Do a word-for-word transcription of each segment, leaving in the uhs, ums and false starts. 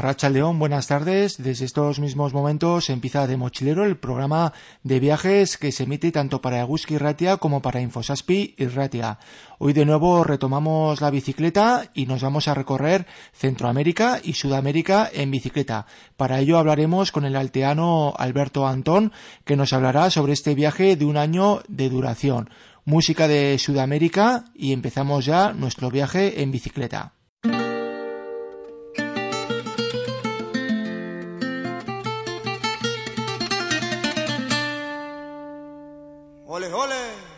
Arratsaldeon, buenas tardes. Desde estos mismos momentos empieza De Mochilero, el programa de viajes que se emite tanto para Eguzki Irratia como para Infosaspi Irratia. Hoy de nuevo retomamos la bicicleta y nos vamos a recorrer Centroamérica y Sudamérica en bicicleta. Para ello hablaremos con el alteano Alberto Antón, que nos hablará sobre este viaje de un año de duración. Música de Sudamérica y empezamos ya nuestro viaje en bicicleta. Ole, ole.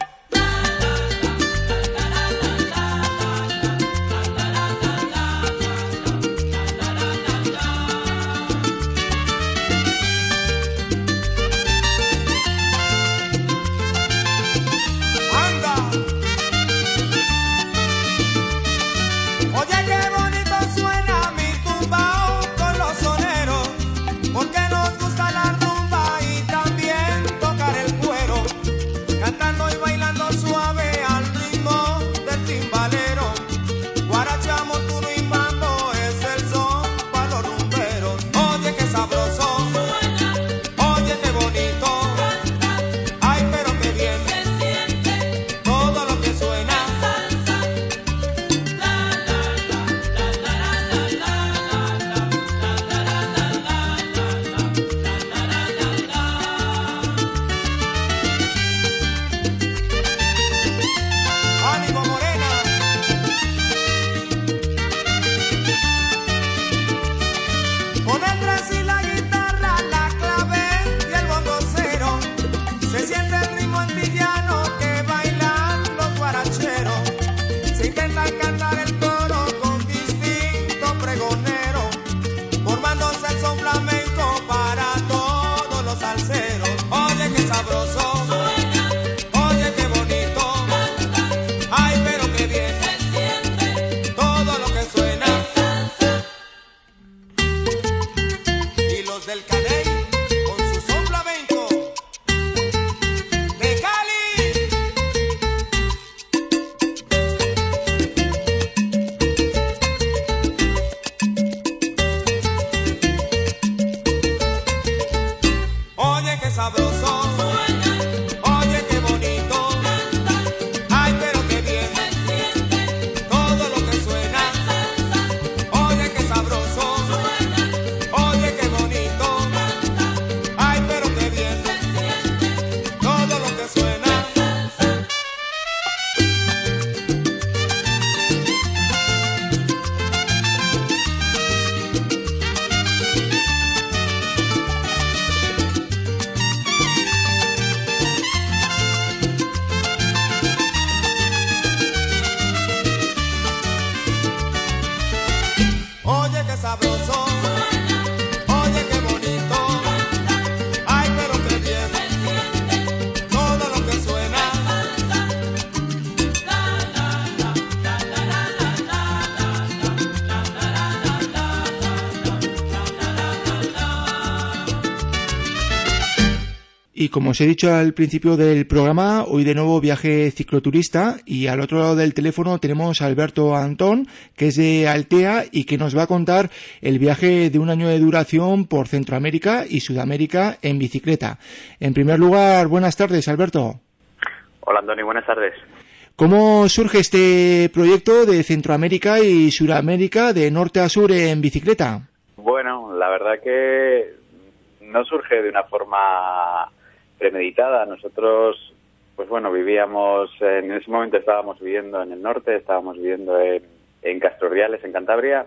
Y como os he dicho al principio del programa, hoy de nuevo viaje cicloturista y al otro lado del teléfono tenemos a Alberto Antón, que es de Altea y que nos va a contar el viaje de un año de duración por Centroamérica y Sudamérica en bicicleta. En primer lugar, buenas tardes, Alberto. Hola, Antonio, buenas tardes. ¿Cómo surge este proyecto de Centroamérica y Sudamérica de norte a sur en bicicleta? Bueno, la verdad que no surge de una forma premeditada. Nosotros, pues bueno, vivíamos, en ese momento estábamos viviendo en el norte, estábamos viviendo en, en Castroriales, en Cantabria,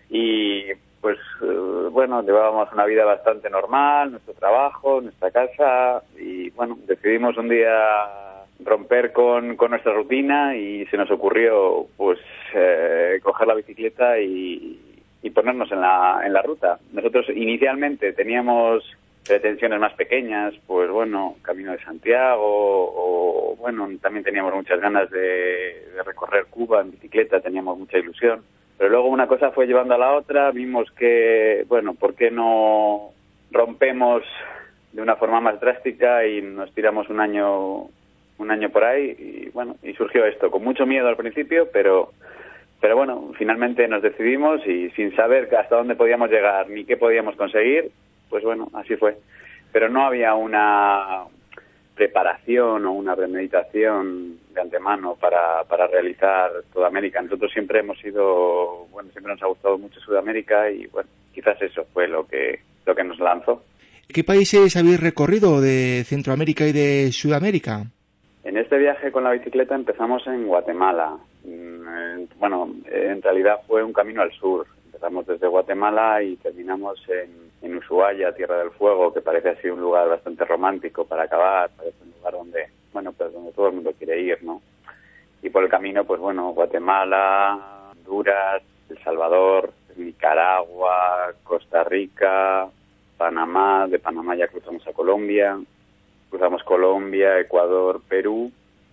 y pues bueno, llevábamos una vida bastante normal, nuestro trabajo, nuestra casa, y bueno, decidimos un día romper con, con nuestra rutina y se nos ocurrió pues eh, coger la bicicleta y, y ponernos en la, en la ruta. Nosotros inicialmente teníamos pretensiones más pequeñas, pues bueno, Camino de Santiago, o bueno, también teníamos muchas ganas de, de recorrer Cuba en bicicleta, teníamos mucha ilusión, pero luego una cosa fue llevando a la otra, vimos que, bueno, ¿por qué no rompemos de una forma más drástica y nos tiramos un año, un año por ahí? Y bueno, y surgió esto, con mucho miedo al principio, pero pero bueno, finalmente nos decidimos y sin saber hasta dónde podíamos llegar ni qué podíamos conseguir, pues bueno, así fue. Pero no había una preparación o una premeditación de antemano para, para realizar toda América. Nosotros siempre hemos ido, bueno, siempre nos ha gustado mucho Sudamérica y bueno, quizás eso fue lo que, lo que nos lanzó. ¿Qué países habéis recorrido de Centroamérica y de Sudamérica? En este viaje con la bicicleta empezamos en Guatemala. Bueno, en realidad fue un camino al sur. Empezamos desde Guatemala y terminamos en, en Ushuaia, Tierra del Fuego, que parece así un lugar bastante romántico para acabar, parece un lugar donde, bueno, pues donde todo el mundo quiere ir, ¿no? Y por el camino, pues bueno, Guatemala, Honduras, El Salvador, Nicaragua, Costa Rica, Panamá, de Panamá ya cruzamos a Colombia, cruzamos Colombia, Ecuador, Perú,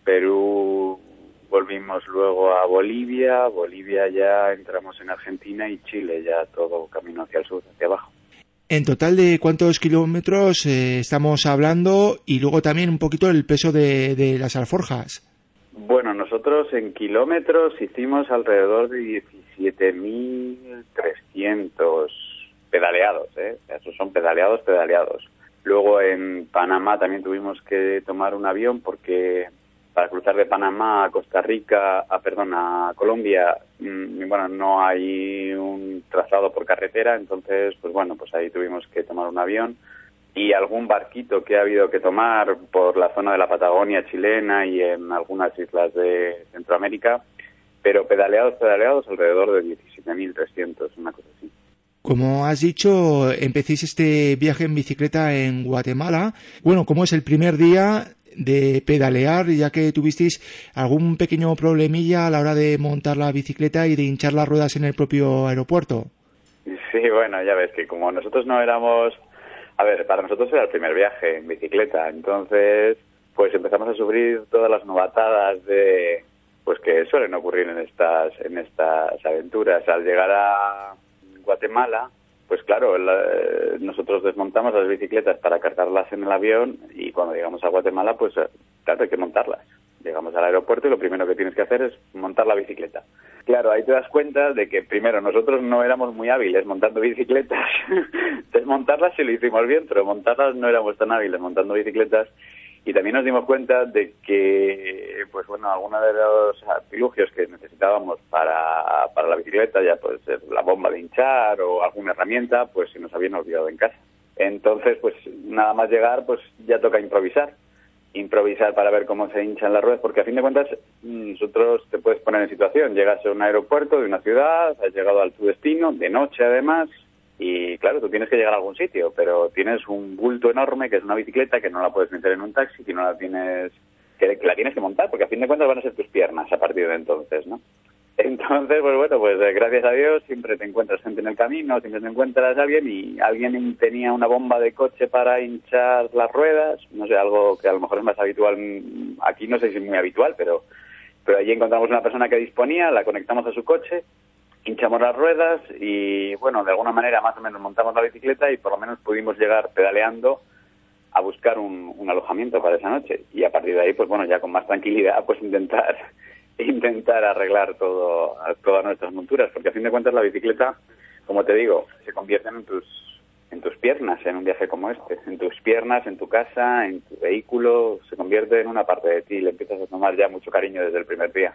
Perú volvimos luego a Bolivia, Bolivia ya entramos en Argentina y Chile, ya todo camino hacia el sur, hacia abajo. En total, ¿de cuántos kilómetros eh, estamos hablando? Y luego también un poquito el peso de, de las alforjas. Bueno, nosotros en kilómetros hicimos alrededor de diecisiete mil trescientos pedaleados, ¿eh? Esos son pedaleados, pedaleados. Luego en Panamá también tuvimos que tomar un avión porque para cruzar de Panamá a Costa Rica, a, perdón, a Colombia, mmm, bueno, no hay un trazado por carretera, entonces, pues bueno, pues ahí tuvimos que tomar un avión y algún barquito que ha habido que tomar por la zona de la Patagonia chilena y en algunas islas de Centroamérica, pero pedaleados, pedaleados alrededor de diecisiete mil trescientos, una cosa así. Como has dicho, empecéis este viaje en bicicleta en Guatemala. Bueno, ¿cómo es el primer día de pedalear, ya que tuvisteis algún pequeño problemilla a la hora de montar la bicicleta y de hinchar las ruedas en el propio aeropuerto? Sí, bueno, ya ves que como nosotros no éramos... A ver, para nosotros era el primer viaje en bicicleta, entonces pues empezamos a sufrir todas las novatadas de pues que suelen ocurrir en estas en estas aventuras. Al llegar a Guatemala, pues claro, la, nosotros desmontamos las bicicletas para cargarlas en el avión y cuando llegamos a Guatemala, pues claro, hay que montarlas. Llegamos al aeropuerto y lo primero que tienes que hacer es montar la bicicleta. Claro, ahí te das cuenta de que primero nosotros no éramos muy hábiles montando bicicletas. Desmontarlas sí lo hicimos bien, pero montarlas no éramos tan hábiles montando bicicletas. Y también nos dimos cuenta de que, pues bueno, algunos de los artilugios que necesitábamos para, para la bicicleta, ya puede ser la bomba de hinchar o alguna herramienta, pues se nos habían olvidado en casa. Entonces, pues nada más llegar, pues ya toca improvisar. improvisar para ver cómo se hinchan las ruedas, porque a fin de cuentas nosotros te puedes poner en situación, llegas a un aeropuerto de una ciudad, has llegado a tu destino, de noche además, y claro, tú tienes que llegar a algún sitio, pero tienes un bulto enorme que es una bicicleta que no la puedes meter en un taxi, que no la tienes, que la tienes que montar, porque a fin de cuentas van a ser tus piernas a partir de entonces, ¿no? Entonces, pues bueno, pues eh, gracias a Dios siempre te encuentras gente en el camino, siempre te encuentras a alguien y alguien tenía una bomba de coche para hinchar las ruedas, no sé, algo que a lo mejor es más habitual, aquí no sé si es muy habitual, pero, pero allí encontramos una persona que disponía, la conectamos a su coche, hinchamos las ruedas y bueno, de alguna manera más o menos montamos la bicicleta y por lo menos pudimos llegar pedaleando a buscar un, un alojamiento para esa noche y a partir de ahí, pues bueno, ya con más tranquilidad, pues intentar... intentar arreglar todo todas nuestras monturas, porque a fin de cuentas la bicicleta, como te digo, se convierten en tus en tus piernas en un viaje como este, en tus piernas, en tu casa, en tu vehículo, se convierte en una parte de ti, le empiezas a tomar ya mucho cariño desde el primer día.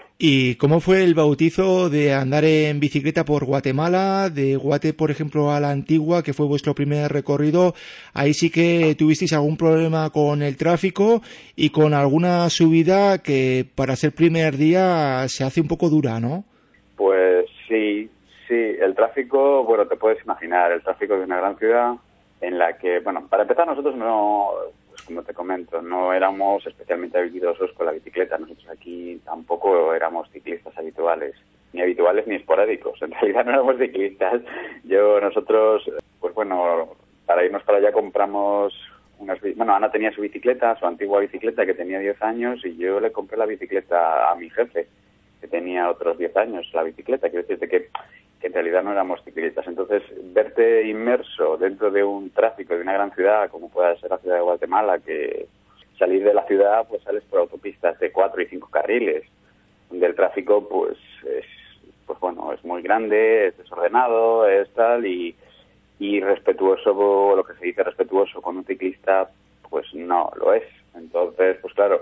¿Y cómo fue el bautizo de andar en bicicleta por Guatemala, de Guate, por ejemplo, a la Antigua, que fue vuestro primer recorrido? Ahí sí que tuvisteis algún problema con el tráfico y con alguna subida que para ser primer día se hace un poco dura, ¿no? Pues sí, sí, el tráfico, bueno, te puedes imaginar, el tráfico de una gran ciudad en la que, bueno, para empezar nosotros no... como te comento, no éramos especialmente habilidosos con la bicicleta. Nosotros aquí tampoco éramos ciclistas habituales, ni habituales ni esporádicos. En realidad no éramos ciclistas. Yo, nosotros, pues bueno, para irnos para allá compramos unas... Bueno, Ana tenía su bicicleta, su antigua bicicleta que tenía diez años y yo le compré la bicicleta a mi jefe, que tenía otros diez años, la bicicleta. Quiero decirte que que en realidad no éramos ciclistas. Entonces, verte inmerso dentro de un tráfico de una gran ciudad, como pueda ser la ciudad de Guatemala, que salir de la ciudad, pues sales por autopistas de cuatro y cinco carriles, donde el tráfico, pues, es, bueno, es muy grande, es desordenado, es tal, y, y respetuoso, lo que se dice respetuoso con un ciclista, pues no lo es. Entonces, pues claro,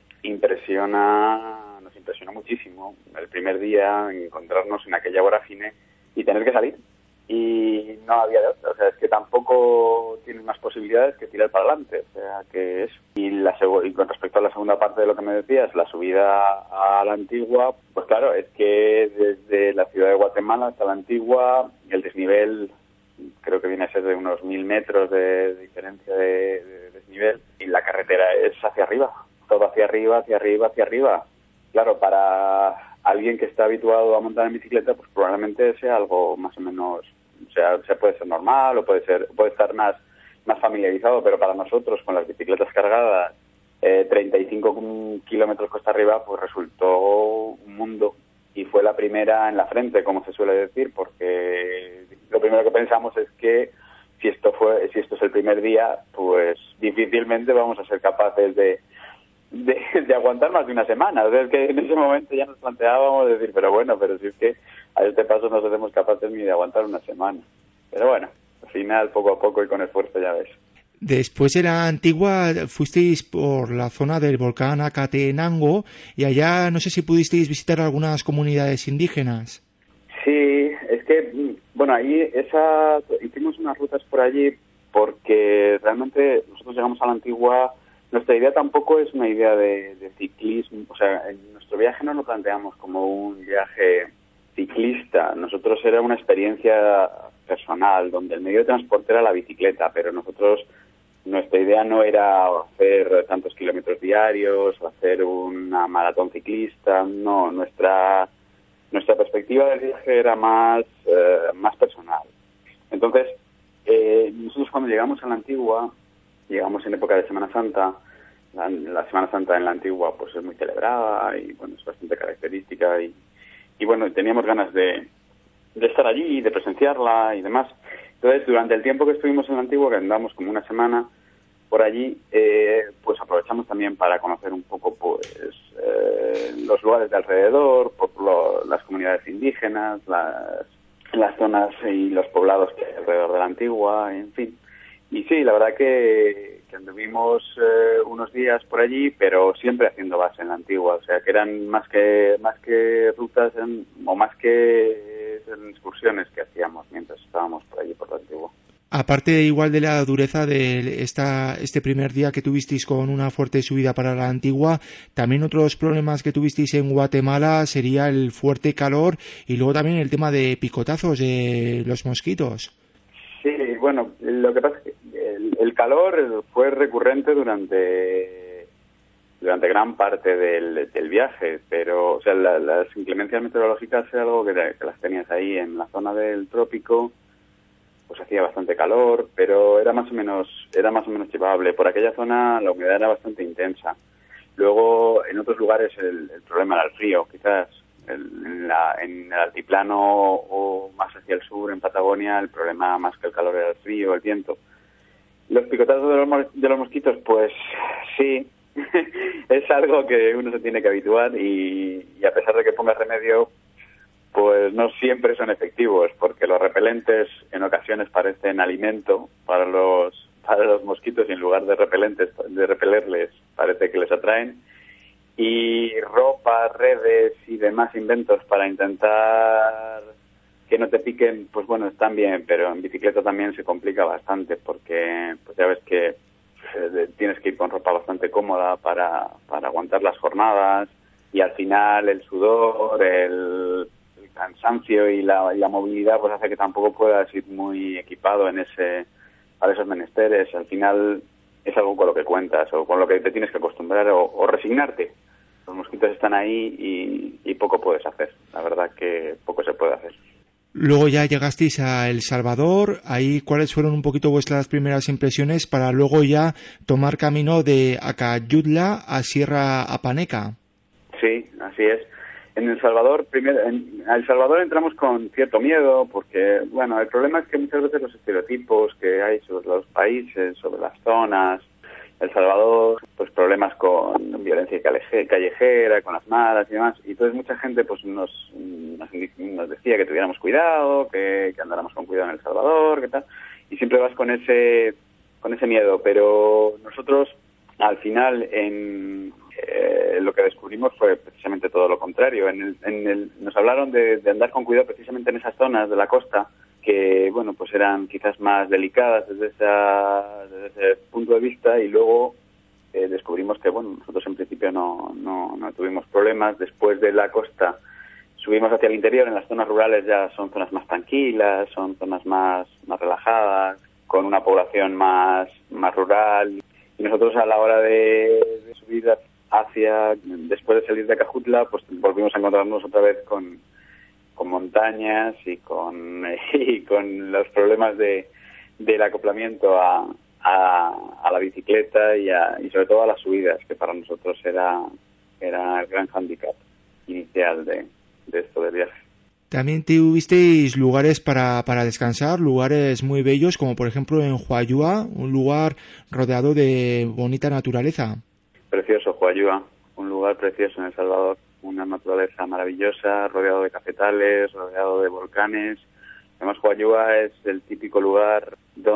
impresiona, nos impresionó muchísimo el primer día encontrarnos en aquella vorágine y tener que salir. Y no había de otra, o sea, es que tampoco tienes más posibilidades que tirar para adelante, o sea, que eso. Y, la seg- y con respecto a la segunda parte de lo que me decías, la subida a la Antigua, pues claro, es que desde la ciudad de Guatemala hasta la Antigua, el desnivel creo que viene a ser de unos mil metros de, de diferencia de, de desnivel, y la carretera es hacia arriba, todo hacia arriba, hacia arriba, hacia arriba. Claro, para alguien que está habituado a montar en bicicleta, pues probablemente sea algo más o menos, o sea, se puede ser normal o puede ser, puede estar más, más familiarizado, pero para nosotros con las bicicletas cargadas, eh, treinta y cinco kilómetros cuesta arriba, pues resultó un mundo, y fue la primera en la frente, como se suele decir, porque lo primero que pensamos es que si esto fue, si esto es el primer día, pues difícilmente vamos a ser capaces de De, de aguantar más de una semana. O sea, es que en ese momento ya nos planteábamos decir, pero bueno, pero si es que a este paso no seremos capaces ni de aguantar una semana. Pero bueno, al final, poco a poco y con esfuerzo, ya ves. Después de la Antigua fuisteis por la zona del volcán Acatenango y allá no sé si pudisteis visitar algunas comunidades indígenas. Sí, es que, bueno, ahí esa hicimos unas rutas por allí porque realmente nosotros llegamos a la Antigua. Nuestra idea tampoco es una idea de, de ciclismo, o sea, en nuestro viaje no lo planteamos como un viaje ciclista. Nosotros era una experiencia personal, donde el medio de transporte era la bicicleta, pero nosotros, nuestra idea no era hacer tantos kilómetros diarios, o hacer una maratón ciclista, no, nuestra nuestra perspectiva del viaje era más, eh, más personal. Entonces, eh, nosotros cuando llegamos a la Antigua, llegamos en época de Semana Santa. La, la Semana Santa en la Antigua pues es muy celebrada y bueno, es bastante característica y, y bueno, teníamos ganas de, de estar allí, de presenciarla y demás. Entonces, durante el tiempo que estuvimos en la Antigua, que andamos como una semana por allí, eh, pues aprovechamos también para conocer un poco pues eh, los lugares de alrededor, por lo, las comunidades indígenas, las, las zonas y los poblados que hay alrededor de la Antigua, en fin. Y sí, la verdad que, que anduvimos eh, unos días por allí, pero siempre haciendo base en la Antigua, o sea, que eran más que más que rutas en, o más que eh, excursiones que hacíamos mientras estábamos por allí por la Antigua. Aparte igual de la dureza de esta, este primer día que tuvisteis con una fuerte subida para la Antigua, también otros problemas que tuvisteis en Guatemala sería el fuerte calor y luego también el tema de picotazos de los mosquitos. Sí, bueno, lo que pasa es que el, el calor fue recurrente durante durante gran parte del, del viaje, pero o sea, la, las inclemencias meteorológicas es algo que, que las tenías ahí en la zona del trópico, pues hacía bastante calor, pero era más o menos era más o menos llevable. Por aquella zona la humedad era bastante intensa. Luego, en otros lugares el, el problema era el frío, quizás. El, en, la, en el altiplano o más hacia el sur, en Patagonia, el problema más que el calor era el frío, el viento. Los picotazos de los, de los mosquitos, pues sí, es algo que uno se tiene que habituar y, y a pesar de que ponga remedio, pues no siempre son efectivos, porque los repelentes en ocasiones parecen alimento para los para los mosquitos y en lugar de repelentes de repelerles parece que les atraen. Y ropa, redes y demás inventos para intentar que no te piquen, pues bueno, están bien, pero en bicicleta también se complica bastante porque pues ya ves que eh, tienes que ir con ropa bastante cómoda para, para aguantar las jornadas y al final el sudor, el, el cansancio y la, y la movilidad pues hace que tampoco puedas ir muy equipado en ese para esos menesteres. Al final es algo con lo que cuentas o con lo que te tienes que acostumbrar o, o resignarte. Los mosquitos están ahí y, y poco puedes hacer. La verdad que poco se puede hacer. Luego ya llegasteis a El Salvador. Ahí, ¿cuáles fueron un poquito vuestras primeras impresiones para luego ya tomar camino de Acayutla a Sierra Apaneca? Sí, así es. En El Salvador, primero, en El Salvador entramos con cierto miedo porque, bueno, el problema es que muchas veces los estereotipos que hay sobre los países, sobre las zonas, El Salvador, pues problemas con violencia callejera, con las maras y demás, y entonces mucha gente pues nos, nos, nos decía que tuviéramos cuidado, que, que andáramos con cuidado en El Salvador, que tal, y siempre vas con ese con ese miedo, pero nosotros al final en eh, lo que descubrimos fue precisamente todo lo contrario. En el, en el, nos hablaron de, de andar con cuidado precisamente en esas zonas de la costa que, bueno, pues eran quizás más delicadas desde, esa, desde ese punto de vista, y luego eh, descubrimos que, bueno, nosotros en principio no, no, no tuvimos problemas. Después de la costa subimos hacia el interior, en las zonas rurales ya son zonas más tranquilas, son zonas más, más relajadas, con una población más, más rural, y nosotros a la hora de, de subir hacia, después de salir de Acajutla, pues volvimos a encontrarnos otra vez con con montañas y con y con los problemas de del acoplamiento a, a, a la bicicleta y, a, y sobre todo a las subidas, que para nosotros era era el gran hándicap inicial de, de esto del viaje. También tuvisteis lugares para, para descansar, lugares muy bellos, como por ejemplo en Huayúa, un lugar rodeado de bonita naturaleza. Precioso Huayúa, un lugar precioso en El Salvador. Una naturaleza maravillosa, rodeado de cafetales, rodeado de volcanes. Además, Huayúa es el típico lugar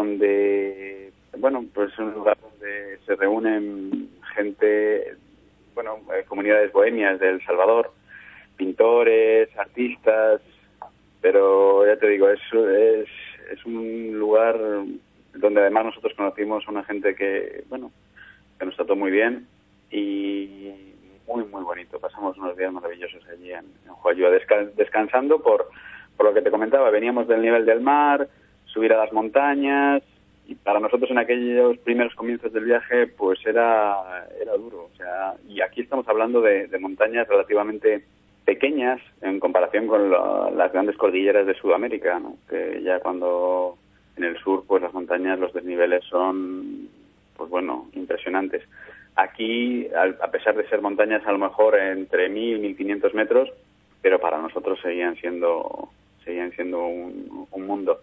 donde, bueno, pues es un lugar donde se reúnen gente, bueno, comunidades bohemias de El Salvador, pintores, artistas, pero ya te digo, es, es, es un lugar donde además nosotros conocimos a una gente que, bueno, que nos trató muy bien y muy, muy bonito. Pasamos unos días maravillosos allí en, en Huayúa, desca- descansando por, por lo que te comentaba. Veníamos del nivel del mar, subir a las montañas, y para nosotros en aquellos primeros comienzos del viaje, pues era, era duro. O sea, y aquí estamos hablando de, de montañas relativamente pequeñas en comparación con lo, las grandes cordilleras de Sudamérica, ¿no? Que ya cuando en el sur, pues las montañas, los desniveles son, pues bueno, impresionantes. Aquí, a pesar de ser montañas a lo mejor entre mil y mil quinientos metros, pero para nosotros seguían siendo seguían siendo un, un mundo.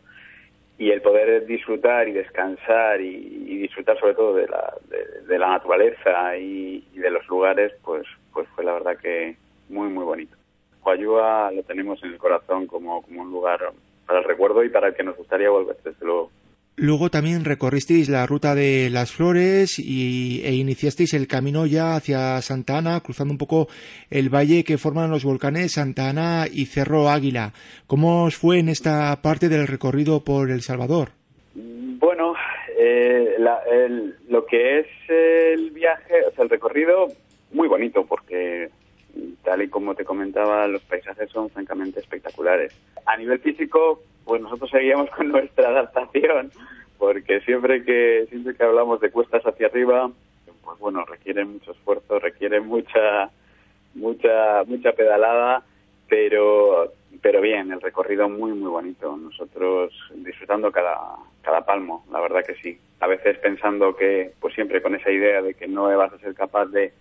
Y el poder disfrutar y descansar y, y disfrutar sobre todo de la, de, de la naturaleza y, y de los lugares, pues pues fue la verdad que muy, muy bonito. Huayúa lo tenemos en el corazón como, como un lugar para el recuerdo y para el que nos gustaría volver, desde luego. Luego también recorristeis la ruta de las flores y, e iniciasteis el camino ya hacia Santa Ana, cruzando un poco el valle que forman los volcanes Santa Ana y Cerro Águila. ¿Cómo os fue en esta parte del recorrido por El Salvador? Bueno, eh, la, el, lo que es el viaje, o sea, el recorrido, muy bonito, porque tal y como te comentaba, los paisajes son francamente espectaculares. A nivel físico, pues nosotros seguíamos con nuestra adaptación, porque siempre que siempre que hablamos de cuestas hacia arriba, pues bueno, requiere mucho esfuerzo, requiere mucha mucha mucha pedalada, pero pero bien, el recorrido muy muy bonito. Nosotros disfrutando cada cada palmo, la verdad que sí. A veces pensando que, pues siempre con esa idea de que no vas a ser capaz de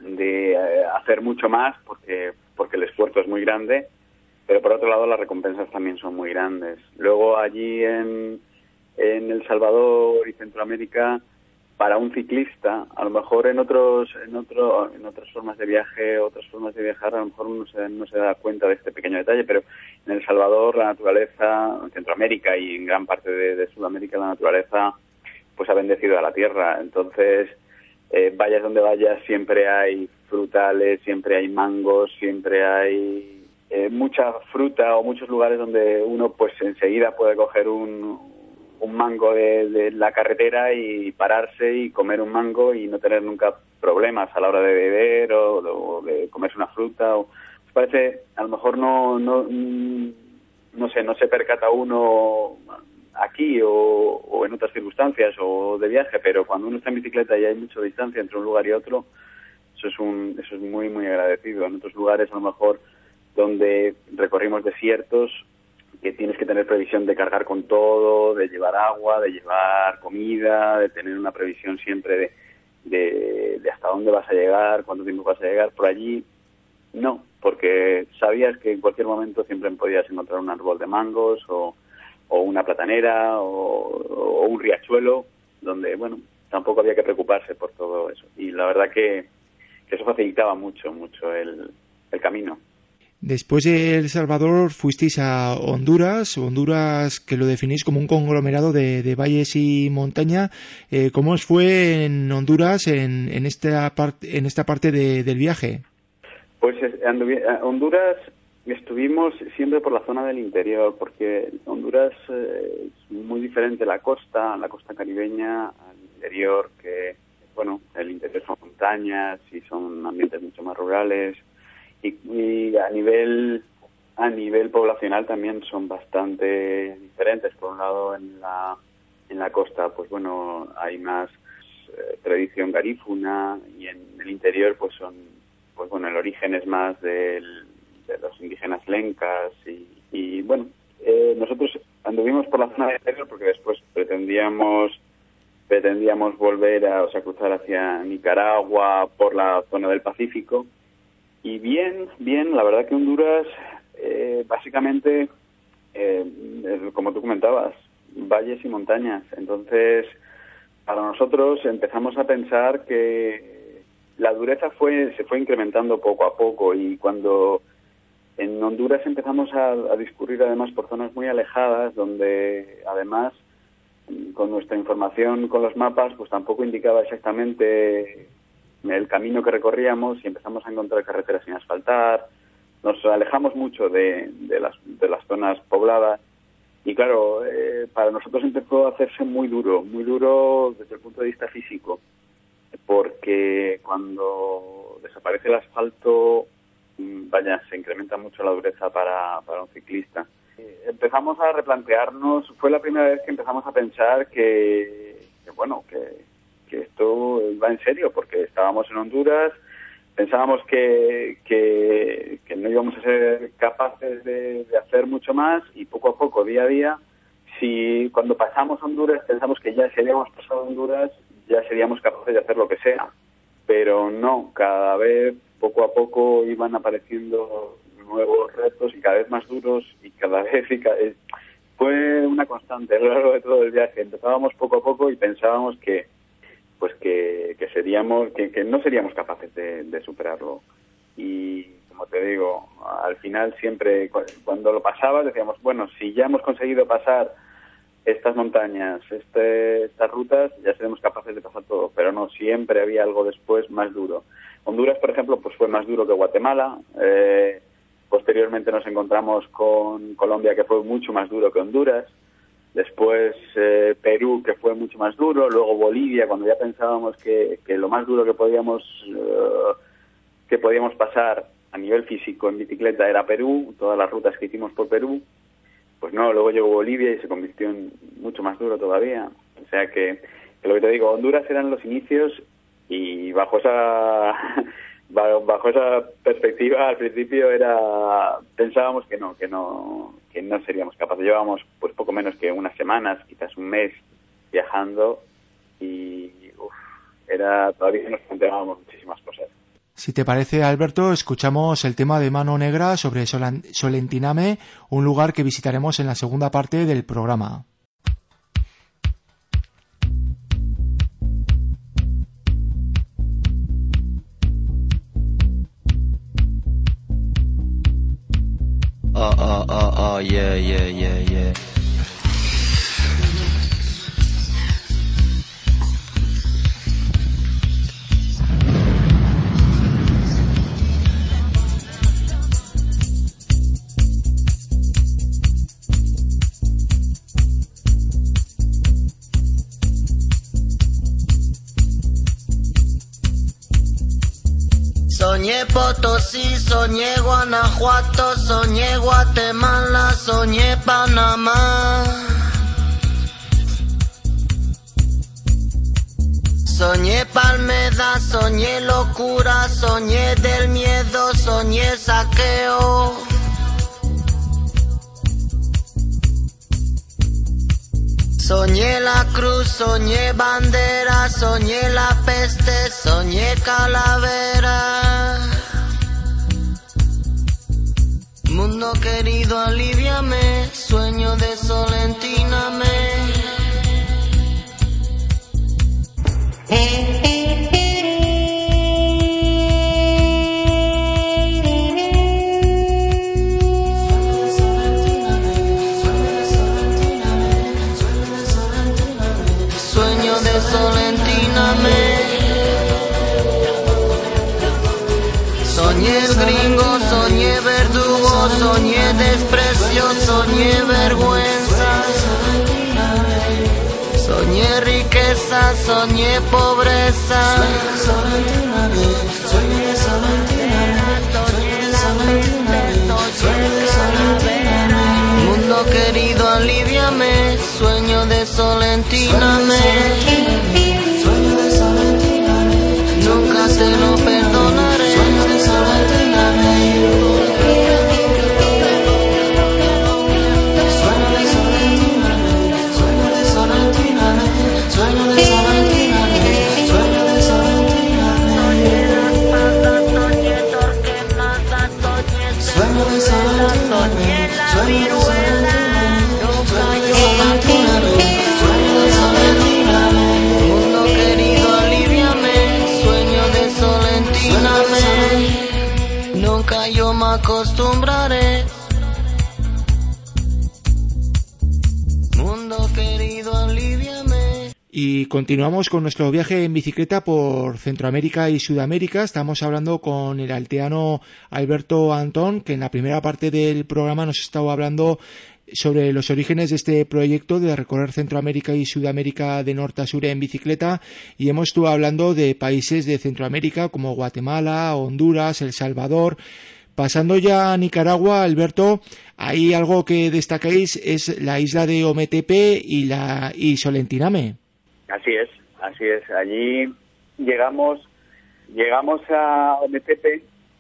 de hacer mucho más porque porque el esfuerzo es muy grande, pero por otro lado las recompensas también son muy grandes. Luego allí en, en El Salvador y Centroamérica, para un ciclista, a lo mejor en otros en otro en otras formas de viaje, otras formas de viajar, a lo mejor uno se, no se da cuenta de este pequeño detalle, pero en El Salvador la naturaleza, en Centroamérica y en gran parte de, de Sudamérica la naturaleza pues ha bendecido a la tierra. Entonces, Eh, vayas donde vayas, siempre hay frutales, siempre hay mangos, siempre hay eh, mucha fruta o muchos lugares donde uno pues enseguida puede coger un, un mango de, de la carretera y pararse y comer un mango y no tener nunca problemas a la hora de beber o, o de comerse una fruta. O, parece, a lo mejor no, no, no sé, no se percata uno aquí o, o en otras circunstancias o de viaje, pero cuando uno está en bicicleta y hay mucha distancia entre un lugar y otro, eso es un eso es muy muy agradecido. En otros lugares a lo mejor donde recorrimos desiertos, que tienes que tener previsión de cargar con todo, de llevar agua, de llevar comida, de tener una previsión siempre de, de, de hasta dónde vas a llegar, cuánto tiempo vas a llegar. Por allí no, porque sabías que en cualquier momento siempre podías encontrar un árbol de mangos o o una platanera o, o un riachuelo donde, bueno, tampoco había que preocuparse por todo eso. Y la verdad que, que eso facilitaba mucho, mucho el, el camino. Después de El Salvador fuisteis a Honduras, Honduras que lo definís como un conglomerado de, de valles y montaña. Eh, ¿Cómo os fue en Honduras en, en esta parte en esta parte de, del viaje? Pues en Honduras estuvimos siempre por la zona del interior, porque Honduras eh, es muy diferente la costa, la costa caribeña al interior, que bueno, el interior son montañas y son ambientes mucho más rurales. Y, y a nivel a nivel poblacional también son bastante diferentes. Por un lado, en la en la costa, pues bueno, hay más eh, tradición garífuna, y en el interior, pues son, pues bueno, el origen es más del, de los indígenas lencas y, y bueno, eh, nosotros anduvimos por la zona del interior porque después pretendíamos pretendíamos volver a, o sea, cruzar hacia Nicaragua por la zona del Pacífico. Y bien, bien, la verdad que Honduras, eh, básicamente, eh, como tú comentabas, valles y montañas. Entonces, para nosotros empezamos a pensar que la dureza fue se fue incrementando poco a poco, y cuando en Honduras empezamos a, a discurrir además por zonas muy alejadas, donde además con nuestra información con los mapas pues tampoco indicaba exactamente el camino que recorríamos, y empezamos a encontrar carreteras sin asfaltar, nos alejamos mucho de, de, las, de las zonas pobladas, y claro, eh, para nosotros empezó a hacerse muy duro, muy duro desde el punto de vista físico, porque cuando desaparece el asfalto, vaya, se incrementa mucho la dureza para, para un ciclista. Eh, empezamos a replantearnos, fue la primera vez que empezamos a pensar que, que bueno, que que esto va en serio, porque estábamos en Honduras, pensábamos que, que, que no íbamos a ser capaces de, de hacer mucho más, y poco a poco, día a día, si cuando pasamos a Honduras pensamos que ya si habíamos pasado a Honduras, ya seríamos capaces de hacer lo que sea, pero no, cada vez, poco a poco, iban apareciendo nuevos retos y cada vez más duros, y cada vez y cada vez, fue una constante a lo largo de todo el viaje. Empezábamos poco a poco y pensábamos que pues que, que seríamos que, que no seríamos capaces de, de superarlo, y como te digo, al final siempre cuando lo pasaba decíamos, bueno, si ya hemos conseguido pasar estas montañas, este, estas rutas, ya seremos capaces de pasar todo, pero no, siempre había algo después más duro. Honduras, por ejemplo, pues fue más duro que Guatemala. Eh, posteriormente nos encontramos con Colombia, que fue mucho más duro que Honduras. Después eh, Perú, que fue mucho más duro. Luego Bolivia, cuando ya pensábamos que, que lo más duro que podíamos uh, que podíamos pasar a nivel físico en bicicleta era Perú, todas las rutas que hicimos por Perú. Pues no, luego llegó Bolivia y se convirtió en mucho más duro todavía. O sea que, que lo que te digo, Honduras eran los inicios, y bajo esa bajo esa perspectiva al principio era pensábamos que no, que no que no seríamos capaces. Llevábamos pues poco menos que unas semanas, quizás un mes viajando, y uf, era todavía nos planteábamos muchísimas cosas. Si te parece, Alberto, escuchamos el tema de Mano Negra sobre Solentiname, un lugar que visitaremos en la segunda parte del programa. Uh, uh, uh, uh, yeah, yeah, yeah, yeah. Soñé Potosí, soñé Guanajuato, soñé Guatemala, soñé Panamá. Soñé Palmeda, soñé locura, soñé del miedo, soñé saqueo. Soñé la cruz, soñé bandera, soñé la peste, soñé calavera. Mundo querido, aliviame, sueño de Solentíname. gringo, soñé verdugo, soñé desprecio, soñé vergüenza. Soñé riqueza, soñé pobreza. Mundo querido, aliviame, sueño de solentíname. Nunca te lo perdonaré. Mundo querido, aliviame, sueño de solentíname. Nunca yo me acostumbraré. Mundo querido, aliviame. Y continuamos con nuestro viaje en bicicleta por Centroamérica y Sudamérica. Estamos hablando con el alteano Alberto Antón, que en la primera parte del programa nos estaba hablando sobre los orígenes de este proyecto de recorrer Centroamérica y Sudamérica de norte a sur en bicicleta, y hemos estado hablando de países de Centroamérica como Guatemala, Honduras, El Salvador. Pasando ya a Nicaragua, Alberto, hay algo que destacáis, es la isla de Ometepe y la y Solentiname. Así es, así es. Allí llegamos, llegamos a Ometepe,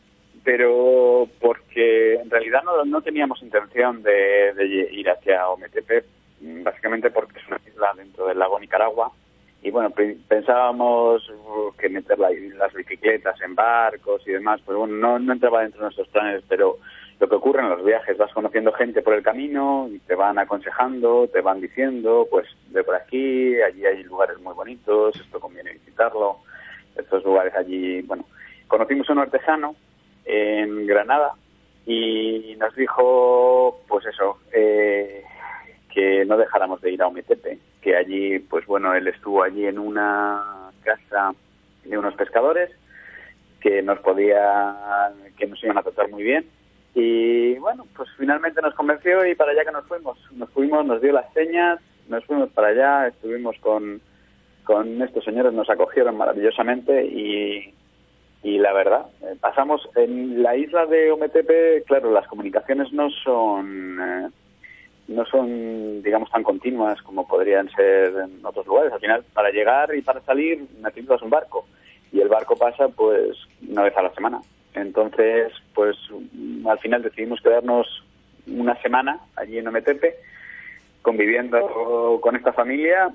pero porque en realidad no, no teníamos intención de, de ir hacia Ometepe, básicamente porque es una isla dentro del lago Nicaragua, y bueno, pensábamos que meter la, las bicicletas en barcos y demás, pues bueno, no, no entraba dentro de nuestros planes, pero lo que ocurre en los viajes, vas conociendo gente por el camino y te van aconsejando, te van diciendo, pues de por aquí, allí hay lugares muy bonitos, esto conviene visitarlo, estos lugares allí, bueno, conocimos a un artesano en Granada y nos dijo, pues eso, eh, que no dejáramos de ir a Ometepe, que allí, pues bueno, él estuvo allí en una casa de unos pescadores que nos podía, que nos iban a tratar muy bien. Y bueno, pues finalmente nos convenció y para allá que nos fuimos. Nos fuimos, nos dio las señas, nos fuimos para allá, estuvimos con, con estos señores, nos acogieron maravillosamente y, y la verdad, eh, pasamos en la isla de Ometepe, claro, las comunicaciones no son, eh, no son, digamos, tan continuas como podrían ser en otros lugares. Al final, para llegar y para salir necesitas un barco y el barco pasa pues una vez a la semana. Entonces, pues al final decidimos quedarnos una semana allí en Ometepe, conviviendo con esta familia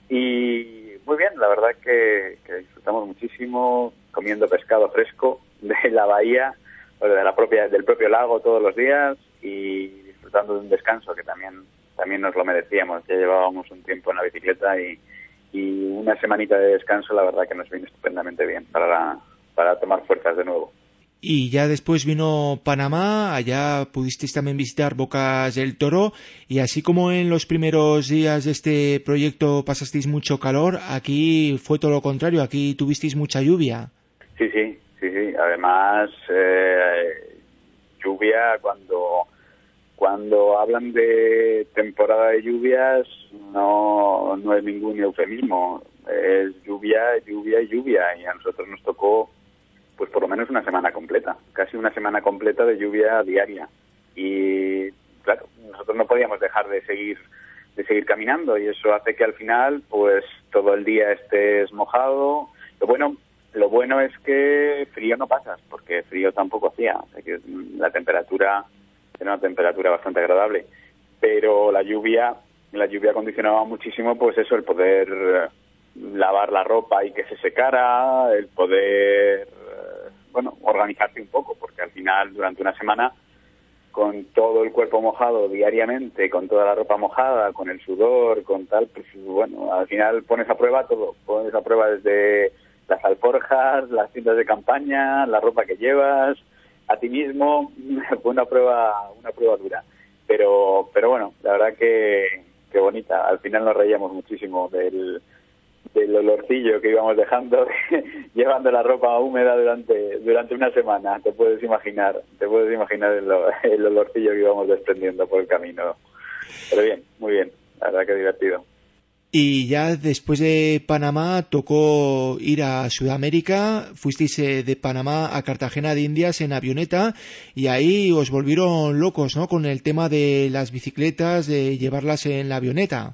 y muy bien, la verdad que, que disfrutamos muchísimo comiendo pescado fresco de la bahía, o de la propia, del propio lago todos los días y disfrutando de un descanso que también, también nos lo merecíamos. Ya llevábamos un tiempo en la bicicleta y, y una semanita de descanso la verdad que nos vino estupendamente bien para, la, para tomar fuerzas de nuevo. Y ya después vino Panamá, allá pudisteis también visitar Bocas del Toro, y así como en los primeros días de este proyecto pasasteis mucho calor, aquí fue todo lo contrario, aquí tuvisteis mucha lluvia. Sí, sí, sí, sí. Además, eh, lluvia, cuando, cuando hablan de temporada de lluvias, no, no es ningún eufemismo, es lluvia, lluvia y lluvia, y a nosotros nos tocó pues por lo menos una semana completa, casi una semana completa de lluvia diaria. Y claro, nosotros no podíamos dejar de seguir de seguir caminando y eso hace que al final pues todo el día estés mojado. Lo bueno lo bueno es que frío no pasas, porque frío tampoco hacía, o sea que la temperatura era una temperatura bastante agradable, pero la lluvia la lluvia condicionaba muchísimo pues eso, el poder lavar la ropa y que se secara, el poder bueno, organizarte un poco, porque al final, durante una semana, con todo el cuerpo mojado diariamente, con toda la ropa mojada, con el sudor, con tal, pues bueno, al final pones a prueba todo, pones a prueba desde las alforjas, las tiendas de campaña, la ropa que llevas, a ti mismo, fue una prueba, una prueba dura. Pero, pero bueno, la verdad que, que bonita, al final nos reíamos muchísimo del del olorcillo que íbamos dejando, llevando la ropa húmeda durante durante una semana. Te puedes imaginar, te puedes imaginar el, el olorcillo que íbamos desprendiendo por el camino. Pero bien, muy bien, la verdad que divertido. Y ya después de Panamá tocó ir a Sudamérica, fuisteis eh, de Panamá a Cartagena de Indias en avioneta y ahí os volvieron locos, ¿no? Con el tema de las bicicletas, de llevarlas en la avioneta.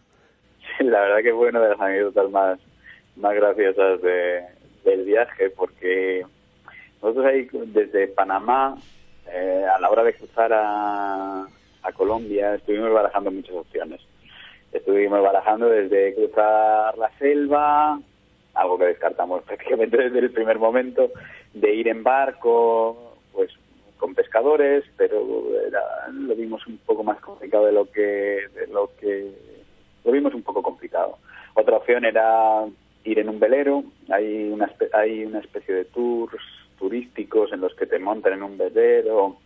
La verdad que fue una de las anécdotas más, más graciosas de, del viaje, porque nosotros ahí desde Panamá, eh, a la hora de cruzar a, a Colombia, estuvimos barajando muchas opciones. Estuvimos barajando desde cruzar la selva, algo que descartamos prácticamente desde el primer momento, de ir en barco, pues con pescadores, pero era, lo vimos un poco más complicado de lo que, de lo que lo vimos un poco complicado. Otra opción era ir en un velero. Hay una hay una especie de tours turísticos en los que te montan en un velero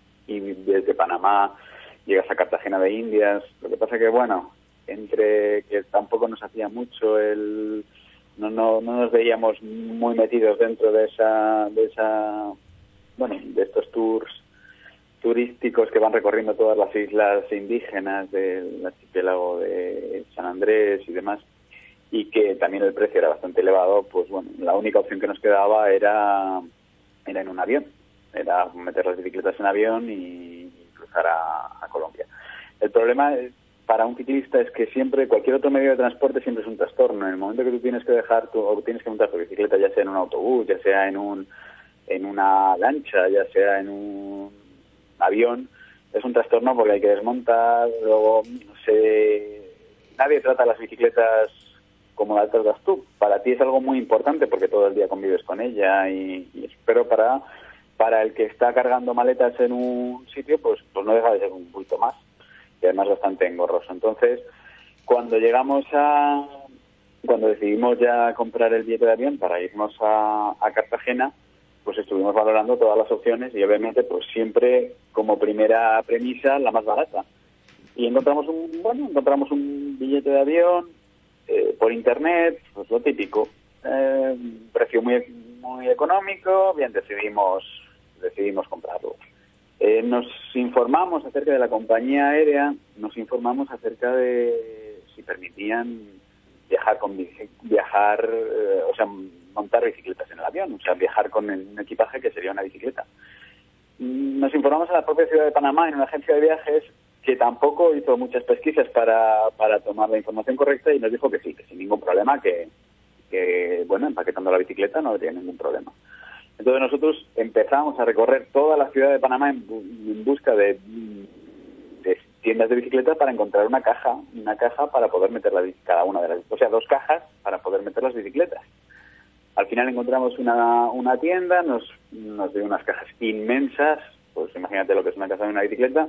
y desde Panamá llegas a Cartagena de Indias. Lo que pasa que, bueno, entre que tampoco nos hacía mucho el no no no nos veíamos muy metidos dentro de esa de esa bueno de estos tours turísticos que van recorriendo todas las islas indígenas del archipiélago de San Andrés y demás, y que también el precio era bastante elevado. Pues bueno, la única opción que nos quedaba era era en un avión, era meter las bicicletas en avión y cruzar a, a Colombia. El problema es, para un ciclista, es que siempre, cualquier otro medio de transporte siempre es un trastorno. En el momento que tú tienes que dejar tu, o tienes que montar tu bicicleta, ya sea en un autobús, ya sea en un en una lancha, ya sea en un avión, es un trastorno porque hay que desmontar, luego se... nadie trata las bicicletas como las tratas tú. Para ti es algo muy importante porque todo el día convives con ella y, y pero para para el que está cargando maletas en un sitio, pues pues no deja de ser un bulto más y además bastante engorroso. Entonces, cuando llegamos a cuando decidimos ya comprar el billete de avión para irnos a, a Cartagena, pues estuvimos valorando todas las opciones y obviamente pues siempre como primera premisa la más barata. Y encontramos un bueno encontramos un billete de avión eh, por internet, pues lo típico, eh, precio muy muy económico, bien, decidimos decidimos comprarlo. Eh, nos informamos acerca de la compañía aérea, nos informamos acerca de si permitían viajar con viajar, eh, o sea, montar bicicletas en el avión, o sea, viajar con un equipaje que sería una bicicleta. Nos informamos a la propia ciudad de Panamá en una agencia de viajes que tampoco hizo muchas pesquisas para, para tomar la información correcta y nos dijo que sí, que sin ningún problema, que, que bueno, empaquetando la bicicleta no habría ningún problema. Entonces nosotros empezamos a recorrer toda la ciudad de Panamá en, en busca de, de tiendas de bicicletas para encontrar una caja, una caja para poder meter la, cada una de las, o sea, dos cajas para poder meter las bicicletas. Al final encontramos una, una tienda, nos, nos dio unas cajas inmensas, pues imagínate lo que es una caja de una bicicleta,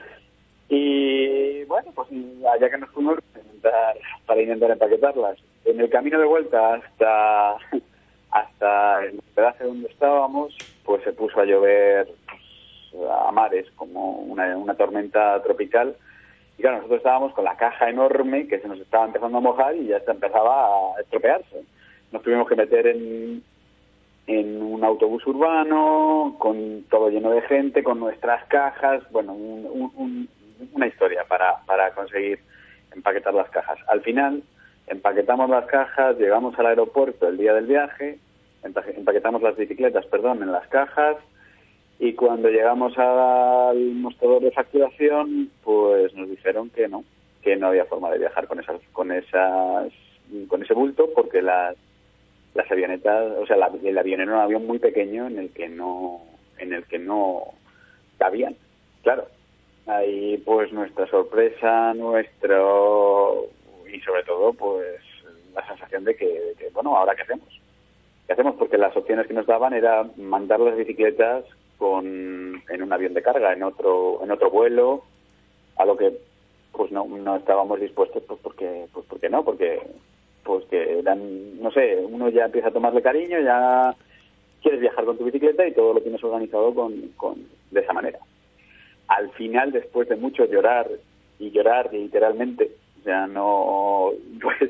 y bueno, pues allá que nos fuimos para intentar, para intentar empaquetarlas. En el camino de vuelta hasta, hasta el pedazo donde estábamos, pues se puso a llover pues, a mares, como una, una tormenta tropical, y claro, nosotros estábamos con la caja enorme que se nos estaba empezando a mojar y ya se empezaba a estropearse. Nos tuvimos que meter en, en un autobús urbano, con todo lleno de gente, con nuestras cajas, bueno, un, un, un, una historia para, para conseguir empaquetar las cajas. Al final, empaquetamos las cajas, llegamos al aeropuerto el día del viaje, empaquetamos las bicicletas, perdón, en las cajas, y cuando llegamos al mostrador de facturación, pues nos dijeron que no, que no había forma de viajar con esas, con esas, con ese bulto, porque las las avionetas, o sea, la, el avión era un avión muy pequeño en el que no, en el que no cabían. Claro, ahí pues nuestra sorpresa, nuestro y sobre todo pues la sensación de que, de que bueno, ¿ahora qué hacemos? ¿Qué hacemos? Porque las opciones que nos daban era mandar las bicicletas con en un avión de carga, en otro en otro vuelo, a lo que pues no no estábamos dispuestos, pues porque pues porque no, porque pues que eran, no sé, uno ya empieza a tomarle cariño, ya quieres viajar con tu bicicleta y todo lo tienes organizado con, con de esa manera. Al final, después de mucho llorar, y llorar literalmente, o sea, no, pues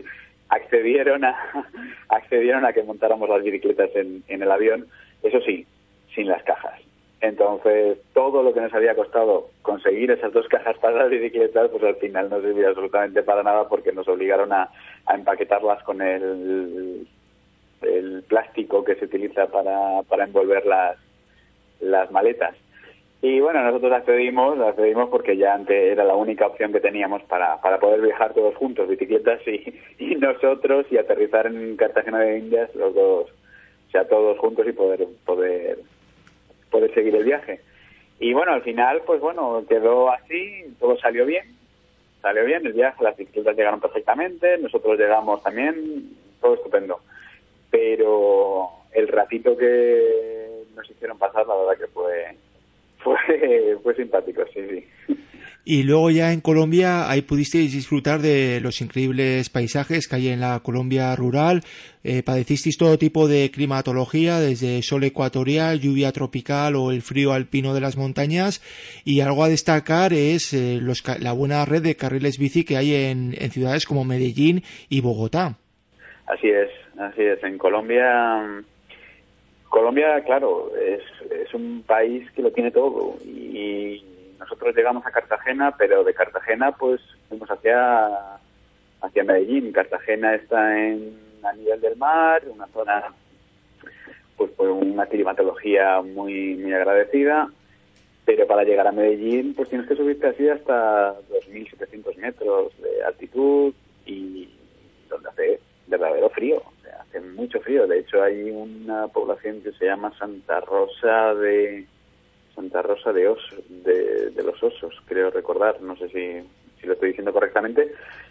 accedieron a accedieron a que montáramos las bicicletas en, en el avión, eso sí, sin las cajas. Entonces, todo lo que nos había costado conseguir esas dos cajas para las bicicletas, pues al final no servía absolutamente para nada porque nos obligaron a, a empaquetarlas con el, el plástico que se utiliza para, para envolver las, las maletas. Y bueno, nosotros accedimos, accedimos porque ya antes era la única opción que teníamos para, para poder viajar todos juntos, bicicletas y, y nosotros, y aterrizar en Cartagena de Indias los dos, o sea, todos juntos y poder poder poder seguir el viaje. Y bueno, al final, pues bueno, quedó así, todo salió bien, salió bien el viaje, las bicicletas llegaron perfectamente, nosotros llegamos también, todo estupendo. Pero el ratito que nos hicieron pasar, la verdad que fue fue, fue simpático, sí, sí. Y luego ya en Colombia, ahí pudisteis disfrutar de los increíbles paisajes que hay en la Colombia rural. Eh, padecisteis todo tipo de climatología, desde sol ecuatorial, lluvia tropical o el frío alpino de las montañas. Y algo a destacar es eh, los, la buena red de carriles bici que hay en, en ciudades como Medellín y Bogotá. Así es, así es. En Colombia... Colombia, claro, es, es un país que lo tiene todo y nosotros llegamos a Cartagena, pero de Cartagena pues fuimos hacia hacia Medellín. Cartagena está en a nivel del mar, una zona pues con una climatología muy muy agradecida, pero para llegar a Medellín pues tienes que subirte así hasta dos mil setecientos metros de altitud y donde hace verdadero frío. Hace mucho frío. De hecho, hay una población que se llama Santa Rosa de Santa Rosa de Osos, de, de los Osos, creo recordar. No sé si, si lo estoy diciendo correctamente,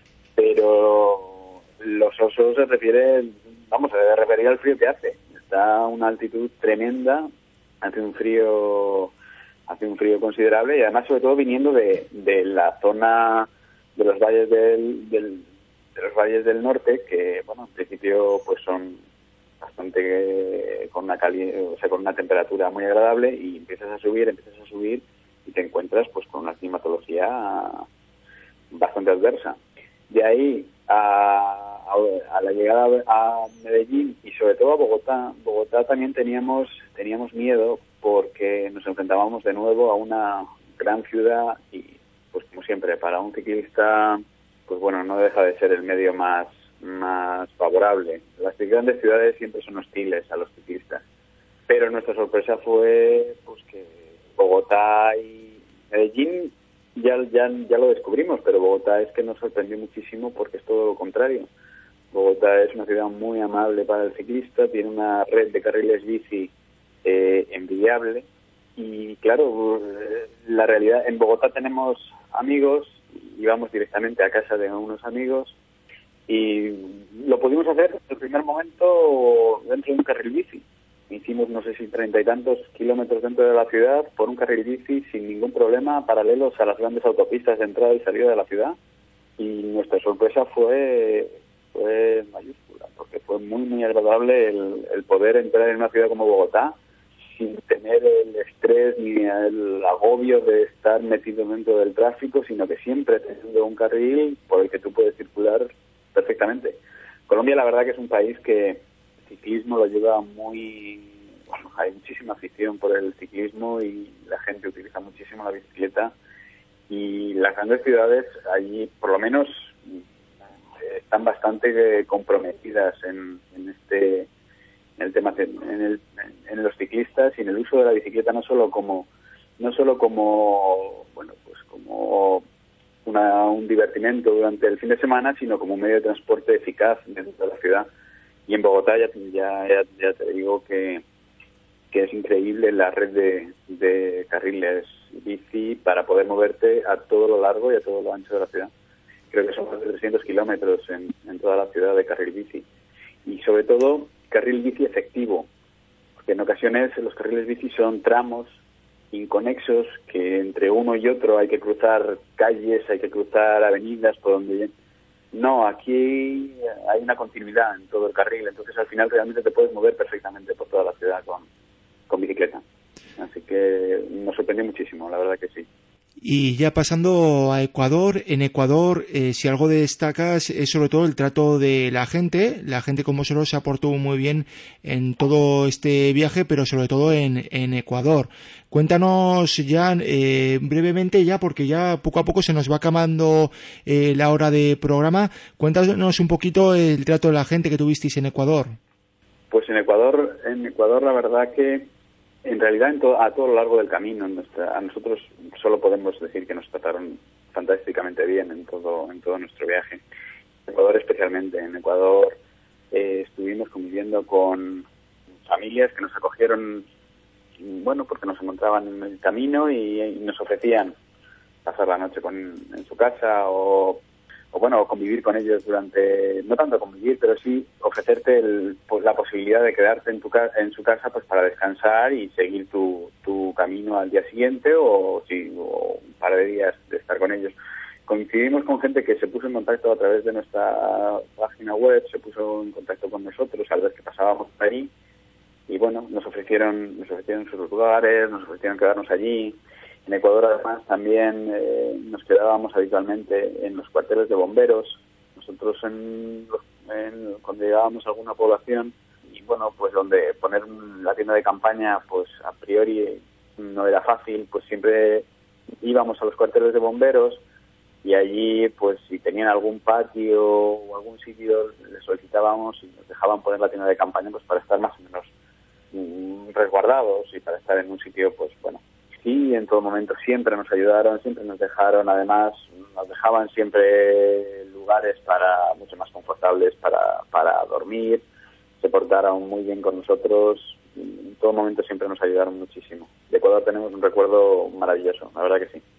pero los Osos se refiere, vamos, se debe referir al frío que hace. Está a una altitud tremenda, hace un frío, hace un frío considerable y además, sobre todo, viniendo de, de la zona de los valles del, del de los valles del norte, que bueno, en principio pues son bastante eh, con una cali o sea, con una temperatura muy agradable, y empiezas a subir, empiezas a subir y te encuentras pues con una climatología bastante adversa. De ahí a, a, a la llegada a Medellín y sobre todo a Bogotá, Bogotá también teníamos teníamos miedo porque nos enfrentábamos de nuevo a una gran ciudad y pues como siempre para un ciclista pues bueno, no deja de ser el medio más más favorable. Las grandes ciudades siempre son hostiles a los ciclistas, pero nuestra sorpresa fue pues que Bogotá y Medellín ya ya ya lo descubrimos, pero Bogotá es que nos sorprendió muchísimo porque es todo lo contrario. Bogotá es una ciudad muy amable para el ciclista, tiene una red de carriles bici eh, envidiable y claro, la realidad, en Bogotá tenemos amigos, íbamos directamente a casa de unos amigos y lo pudimos hacer en el primer momento dentro de un carril bici. Hicimos no sé si treinta y tantos kilómetros dentro de la ciudad por un carril bici sin ningún problema, paralelos a las grandes autopistas de entrada y salida de la ciudad, y nuestra sorpresa fue fue mayúscula porque fue muy muy agradable el, el poder entrar en una ciudad como Bogotá sin tener el estrés ni el agobio de estar metido dentro del tráfico, sino que siempre teniendo un carril por el que tú puedes circular perfectamente. Colombia, la verdad que es un país que el ciclismo lo lleva muy... Bueno, hay muchísima afición por el ciclismo y la gente utiliza muchísimo la bicicleta, y las grandes ciudades allí, por lo menos, están bastante comprometidas en, en este... en el tema en, el, en los ciclistas y en el uso de la bicicleta, no solo como no solo como bueno pues como una, un divertimento durante el fin de semana, sino como un medio de transporte eficaz dentro de la ciudad. Y en Bogotá ya ya ya, ya te digo que que es increíble la red de, de carriles bici para poder moverte a todo lo largo y a todo lo ancho de la ciudad. Creo que son más de trescientos kilómetros en, en toda la ciudad de carril bici, y sobre todo carril bici efectivo, porque en ocasiones los carriles bici son tramos inconexos que entre uno y otro hay que cruzar calles, hay que cruzar avenidas por donde... No, aquí hay una continuidad en todo el carril, entonces al final realmente te puedes mover perfectamente por toda la ciudad con, con bicicleta. Así que nos sorprendió muchísimo, la verdad que sí. Y ya pasando a Ecuador, en Ecuador, eh, si algo destacas es sobre todo el trato de la gente. La gente con vosotros se aportó muy bien en todo este viaje, pero sobre todo en, en Ecuador. Cuéntanos ya eh, brevemente ya, porque ya poco a poco se nos va acabando eh, la hora de programa. Cuéntanos un poquito el trato de la gente que tuvisteis en Ecuador. Pues en Ecuador, en Ecuador la verdad que en realidad, en to- a todo lo largo del camino, en nuestra, a nosotros solo podemos decir que nos trataron fantásticamente bien en todo en todo nuestro viaje. En Ecuador especialmente. En Ecuador eh, estuvimos conviviendo con familias que nos acogieron, bueno, porque nos encontraban en el camino y, y nos ofrecían pasar la noche con, en su casa o, o, bueno, convivir con ellos durante, no tanto convivir, pero sí ofrecerte el, pues, la posibilidad de quedarte en tu ca- en su casa pues para descansar y seguir tu, tu camino al día siguiente o, sí, o un par de días de estar con ellos. Coincidimos con gente que se puso en contacto a través de nuestra página web, se puso en contacto con nosotros al ver que pasábamos por ahí y bueno, nos ofrecieron, nos ofrecieron sus lugares, nos ofrecieron quedarnos allí. En Ecuador, además, también eh, nos quedábamos habitualmente en los cuarteles de bomberos. Nosotros, en, en, cuando llegábamos a alguna población, y bueno, pues donde poner la tienda de campaña, pues a priori no era fácil, pues siempre íbamos a los cuarteles de bomberos y allí, pues si tenían algún patio o algún sitio, les solicitábamos y nos dejaban poner la tienda de campaña pues para estar más o menos mm, resguardados y para estar en un sitio, pues bueno, sí, en todo momento siempre nos ayudaron, siempre nos dejaron, además nos dejaban siempre lugares para mucho más confortables para, para dormir, se portaron muy bien con nosotros, en todo momento siempre nos ayudaron muchísimo. De Ecuador tenemos un recuerdo maravilloso, la verdad que sí.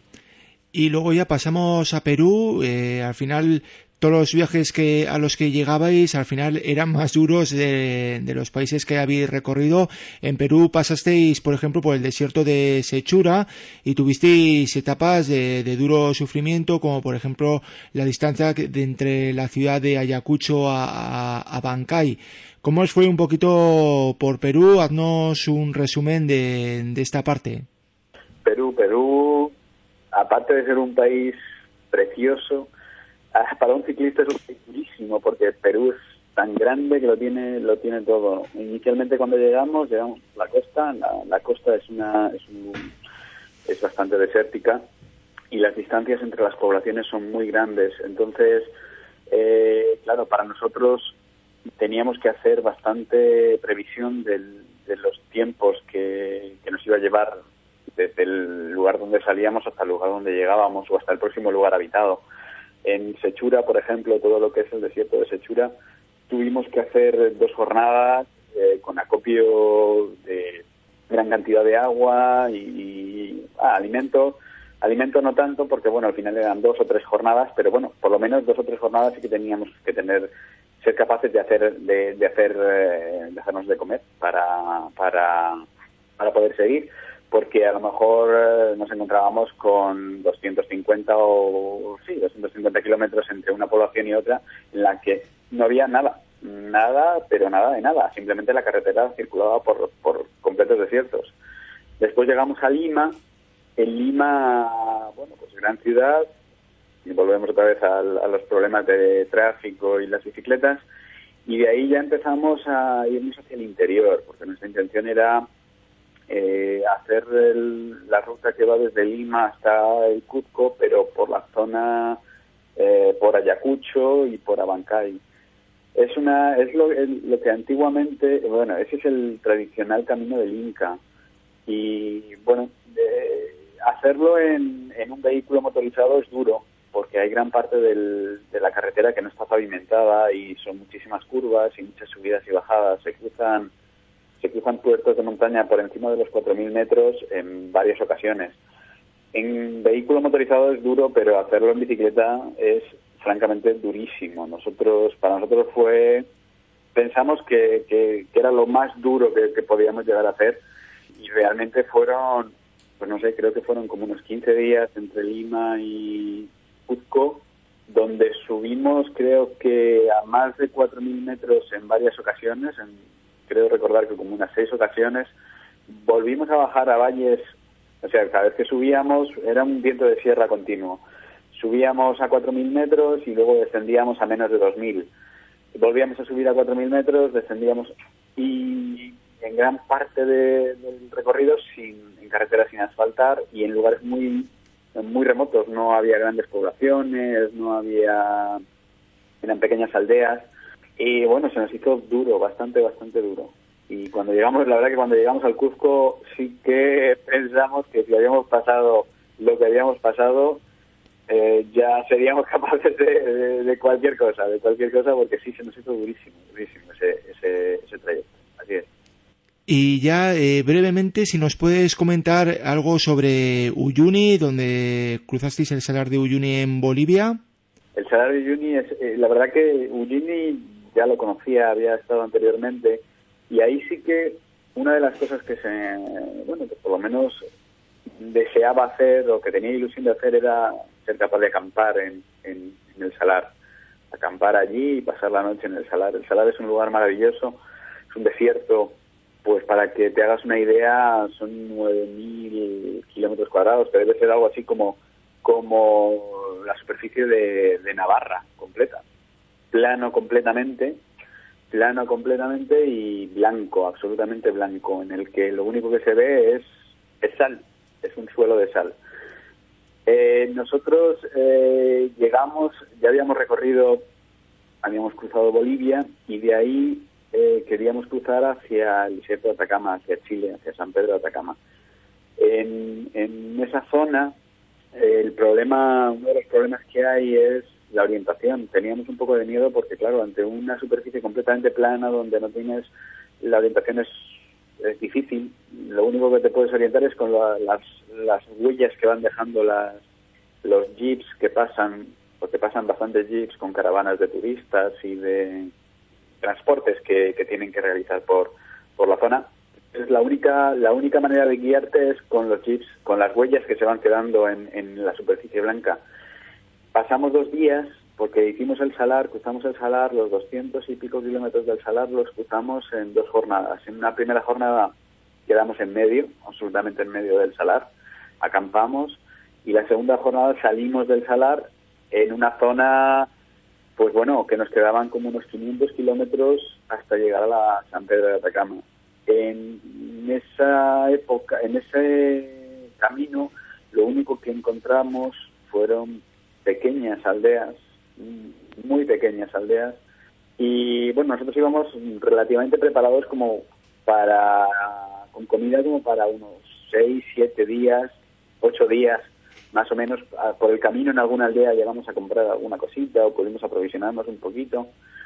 Y luego ya pasamos a Perú, eh, al final todos los viajes que a los que llegabais al final eran más duros de, de los países que habéis recorrido. En Perú pasasteis, por ejemplo, por el desierto de Sechura y tuvisteis etapas de, de duro sufrimiento, como por ejemplo la distancia de entre la ciudad de Ayacucho a, a, a Bancay. ¿Cómo os fue un poquito por Perú? Haznos un resumen de, de esta parte. Perú, Perú, aparte de ser un país precioso, para un ciclista es un país durísimo porque Perú es tan grande que lo tiene lo tiene todo. Inicialmente cuando llegamos, llegamos a la costa, la, la costa es una es, un, es bastante desértica y las distancias entre las poblaciones son muy grandes. Entonces, eh, claro, para nosotros teníamos que hacer bastante previsión del, de los tiempos que, que nos iba a llevar desde el lugar donde salíamos hasta el lugar donde llegábamos o hasta el próximo lugar habitado. En Sechura, por ejemplo, todo lo que es el desierto de Sechura, tuvimos que hacer dos jornadas eh, con acopio de gran cantidad de agua y, y ah, alimento. Alimento no tanto porque, bueno, al final eran dos o tres jornadas, pero bueno, por lo menos dos o tres jornadas sí que teníamos que tener, ser capaces de hacer, de, de hacer, eh, de hacernos de comer para, para, para poder seguir. Porque a lo mejor eh, nos encontrábamos con doscientos cincuenta o sí, doscientos cincuenta kilómetros entre una población y otra en la que no había nada, nada, pero nada de nada, simplemente la carretera circulaba por, por completos desiertos. Después llegamos a Lima, en Lima, bueno, pues gran ciudad, y volvemos otra vez a, a los problemas de tráfico y las bicicletas, y de ahí ya empezamos a irnos hacia el interior, porque nuestra intención era Eh, hacer el, la ruta que va desde Lima hasta el Cuzco, pero por la zona, eh, por Ayacucho y por Abancay. Es una es lo, el, lo que antiguamente, bueno, ese es el tradicional camino del Inca. Y bueno, eh, hacerlo en, en un vehículo motorizado es duro, porque hay gran parte del, de la carretera que no está pavimentada y son muchísimas curvas y muchas subidas y bajadas. Se cruzan Se cruzan puertos de montaña por encima de los cuatro mil metros en varias ocasiones. En vehículo motorizado es duro, pero hacerlo en bicicleta es francamente durísimo. Nosotros, para nosotros fue, pensamos que, que, que era lo más duro que, que podíamos llegar a hacer y realmente fueron, pues no sé, creo que fueron como unos quince días entre Lima y Cuzco, donde subimos creo que a más de cuatro mil metros en varias ocasiones, en creo recordar que como unas seis ocasiones, volvimos a bajar a valles O sea, cada vez que subíamos era un viento de sierra continuo. Subíamos a cuatro mil metros y luego descendíamos a menos de dos mil. Volvíamos a subir a cuatro mil metros, descendíamos y en gran parte de, del recorrido sin, en carreteras sin asfaltar y en lugares muy muy remotos. No había grandes poblaciones, no había... eran pequeñas aldeas y bueno, se nos hizo duro, bastante, bastante duro. Y cuando llegamos, la verdad que cuando llegamos al Cuzco sí que pensamos que si habíamos pasado lo que habíamos pasado, eh, ya seríamos capaces de, de, de cualquier cosa, de cualquier cosa, porque sí se nos hizo durísimo, durísimo ese, ese, ese trayecto. Así es. Y ya eh, brevemente, si nos puedes comentar algo sobre Uyuni, donde cruzasteis el Salar de Uyuni en Bolivia. El Salar de Uyuni, es, eh, la verdad que Uyuni ya lo conocía, había estado anteriormente, y ahí sí que una de las cosas que se, bueno, que por lo menos deseaba hacer o que tenía ilusión de hacer era ser capaz de acampar en, en, en el Salar, acampar allí y pasar la noche en el Salar. El Salar es un lugar maravilloso, es un desierto, pues para que te hagas una idea son nueve mil kilómetros cuadrados, que debe ser algo así como, como la superficie de, de Navarra completa, plano completamente, plano completamente y blanco, absolutamente blanco, en el que lo único que se ve es, es sal, es un suelo de sal. Eh, nosotros eh, llegamos, ya habíamos recorrido, habíamos cruzado Bolivia y de ahí eh, queríamos cruzar hacia el desierto de Atacama, hacia Chile, hacia San Pedro de Atacama. En, en esa zona, eh, el problema, uno de los problemas que hay es la orientación. Teníamos un poco de miedo porque, claro, ante una superficie completamente plana donde no tienes, la orientación es, es difícil. Lo único que te puedes orientar es con la, las, las huellas que van dejando las, los jeeps que pasan, porque pasan bastantes jeeps con caravanas de turistas y de transportes que, que tienen que realizar por, por la zona. Es la única, la única manera de guiarte es con los jeeps, con las huellas que se van quedando en, en la superficie blanca. Pasamos dos días, porque hicimos el Salar, cruzamos el Salar, los doscientos y pico kilómetros del Salar los cruzamos en dos jornadas. En una primera jornada quedamos en medio, absolutamente en medio del Salar, acampamos, y la segunda jornada salimos del Salar en una zona, pues bueno, que nos quedaban como unos quinientos kilómetros hasta llegar a la San Pedro de Atacama. En esa época, en ese camino, lo único que encontramos fueron pequeñas aldeas, muy pequeñas aldeas, y bueno, nosotros íbamos relativamente preparados como para, con comida como para unos seis, siete días, ocho días, más o menos. Por el camino en alguna aldea llegamos a comprar alguna cosita o pudimos aprovisionarnos un poquito,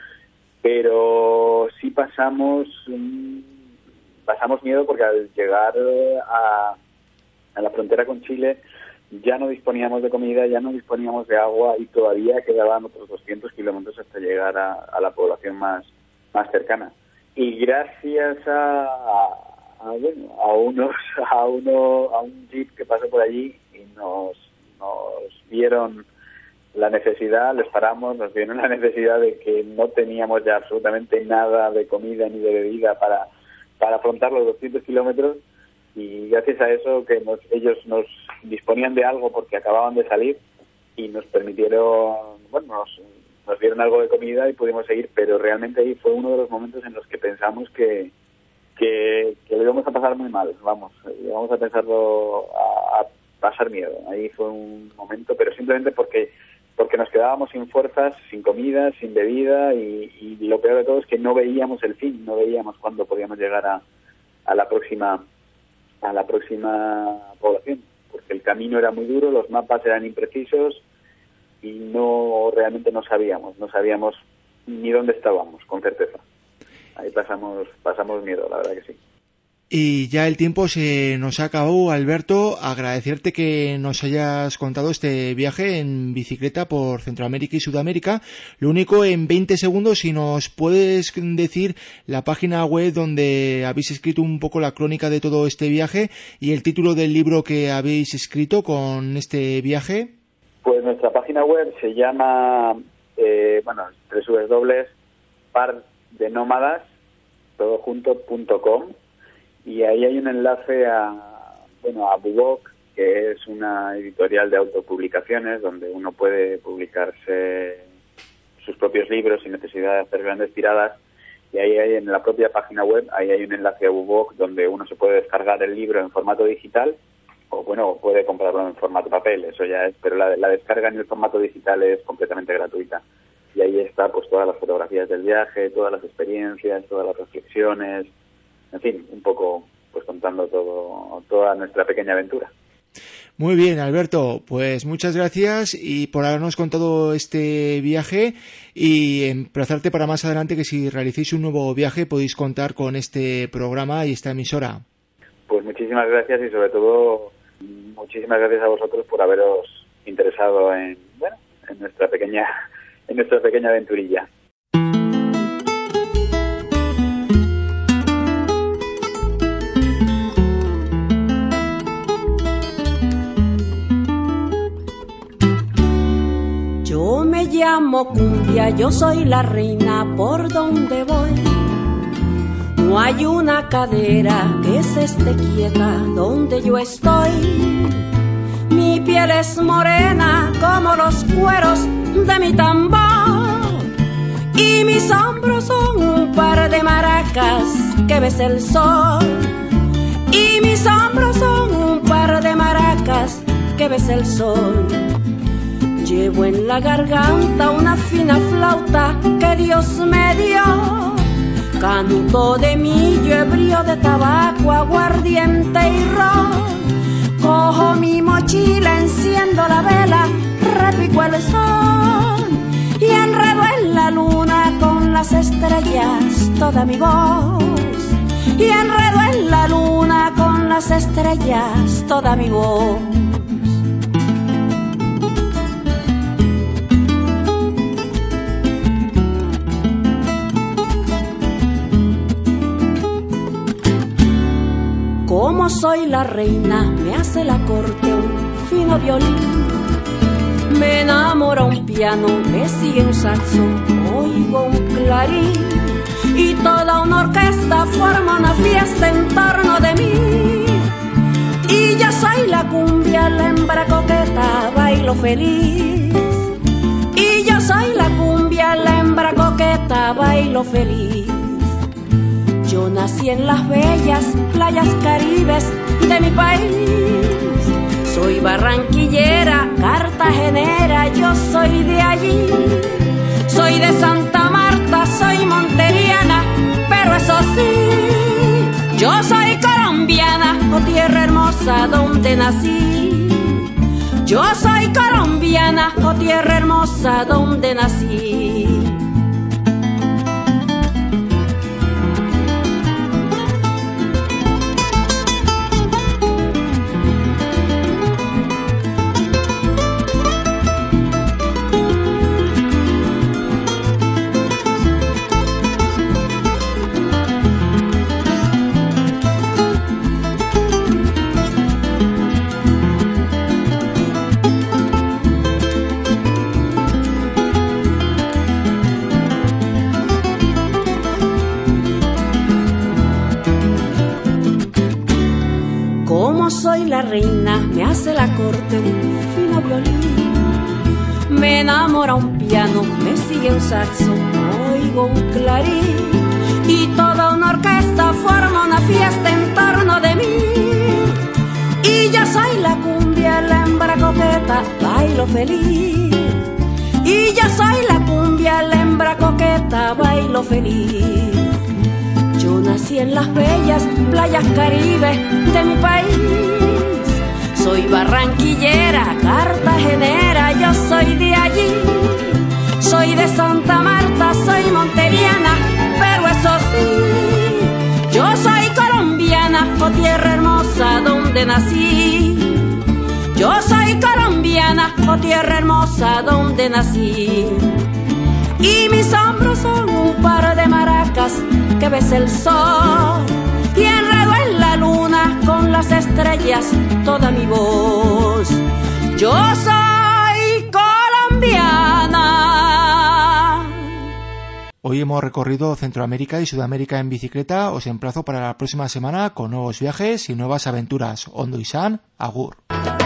pero sí pasamos, pasamos miedo porque al llegar a, a la frontera con Chile ya no disponíamos de comida, ya no disponíamos de agua y todavía quedaban otros doscientos kilómetros hasta llegar a, a la población más, más cercana. Y gracias a, a, a, bueno, a, unos, a, uno, a un jeep que pasó por allí y nos, nos vieron la necesidad, les paramos, nos vieron la necesidad de que no teníamos ya absolutamente nada de comida ni de bebida para, para afrontar los doscientos kilómetros. Y gracias a eso que nos, ellos nos disponían de algo porque acababan de salir y nos permitieron, bueno, nos, nos dieron algo de comida y pudimos seguir, pero realmente ahí fue uno de los momentos en los que pensamos que, que, que lo íbamos a pasar muy mal, vamos, íbamos a pensarlo, a, a pasar miedo. Ahí fue un momento, pero simplemente porque porque nos quedábamos sin fuerzas, sin comida, sin bebida y, y lo peor de todo es que no veíamos el fin, no veíamos cuándo podíamos llegar a, a la próxima a la próxima población, porque el camino era muy duro, los mapas eran imprecisos y no realmente no sabíamos, no sabíamos ni dónde estábamos, con certeza. Ahí pasamos pasamos miedo, la verdad que sí. Y ya el tiempo se nos ha acabado, Alberto. Agradecerte que nos hayas contado este viaje en bicicleta por Centroamérica y Sudamérica. Lo único, en veinte segundos, si nos puedes decir la página web donde habéis escrito un poco la crónica de todo este viaje y el título del libro que habéis escrito con este viaje. Pues nuestra página web se llama, eh, bueno, doble u doble u doble u punto par de nómadas todo junto punto com. Y ahí hay un enlace a, bueno, a Bubok, que es una editorial de autopublicaciones donde uno puede publicarse sus propios libros sin necesidad de hacer grandes tiradas. Y ahí hay, en la propia página web, ahí hay un enlace a Bubok donde uno se puede descargar el libro en formato digital o, bueno, puede comprarlo en formato papel, eso ya es, pero la, la descarga en el formato digital es completamente gratuita. Y ahí está, pues, todas las fotografías del viaje, todas las experiencias, todas las reflexiones, en fin, un poco, pues, contando todo, toda nuestra pequeña aventura. Muy bien, Alberto, pues muchas gracias y por habernos contado este viaje y emplazarte para más adelante que si realicéis un nuevo viaje podéis contar con este programa y esta emisora. Pues muchísimas gracias y sobre todo muchísimas gracias a vosotros por haberos interesado en, bueno, en nuestra pequeña, en nuestra pequeña aventurilla. Yo me llamo Cumbia, yo soy la reina por donde voy. No hay una cadera que se esté quieta donde yo estoy. Mi piel es morena como los cueros de mi tambor y mis hombros son un par de maracas que besa el sol. Y mis hombros son un par de maracas que besa el sol. Llevo en la garganta una fina flauta que Dios me dio, canto de millo, ebrio de tabaco, aguardiente y ron. Cojo mi mochila, enciendo la vela, repico el sol y enredo en la luna con las estrellas toda mi voz. Y enredo en la luna con las estrellas toda mi voz. Como soy la reina, me hace la corte un fino violín. Me enamora un piano, me sigue un saxo, oigo un clarín. Y toda una orquesta forma una fiesta en torno de mí. Y yo soy la cumbia, la hembra coqueta, bailo feliz. Y yo soy la cumbia, la hembra coqueta, bailo feliz. Yo nací en las bellas playas caribes de mi país. Soy barranquillera, cartagenera, yo soy de allí. Soy de Santa Marta, soy monteriana, pero eso sí, yo soy colombiana, oh tierra hermosa donde nací. Yo soy colombiana, oh tierra hermosa donde nací. Soy la reina, me hace la corte un fino violín. Me enamora un piano, me sigue un saxo, oigo un clarín. Y toda una orquesta forma una fiesta en torno de mí. Y yo soy la cumbia, la hembra coqueta, bailo feliz. Y yo soy la cumbia, la hembra coqueta, bailo feliz. Yo nací en las bellas playas caribes de mi país. Soy barranquillera, cartagenera, yo soy de allí. Soy de Santa Marta, soy monteriana, pero eso sí, yo soy colombiana, oh tierra hermosa donde nací. Yo soy colombiana, oh tierra hermosa donde nací. Y mis hombros son un par de maracas que besa el sol. Y enredo en la luna con las estrellas toda mi voz. Yo soy colombiana. Hoy hemos recorrido Centroamérica y Sudamérica en bicicleta. Os emplazo para la próxima semana con nuevos viajes y nuevas aventuras. Ondo izan, agur.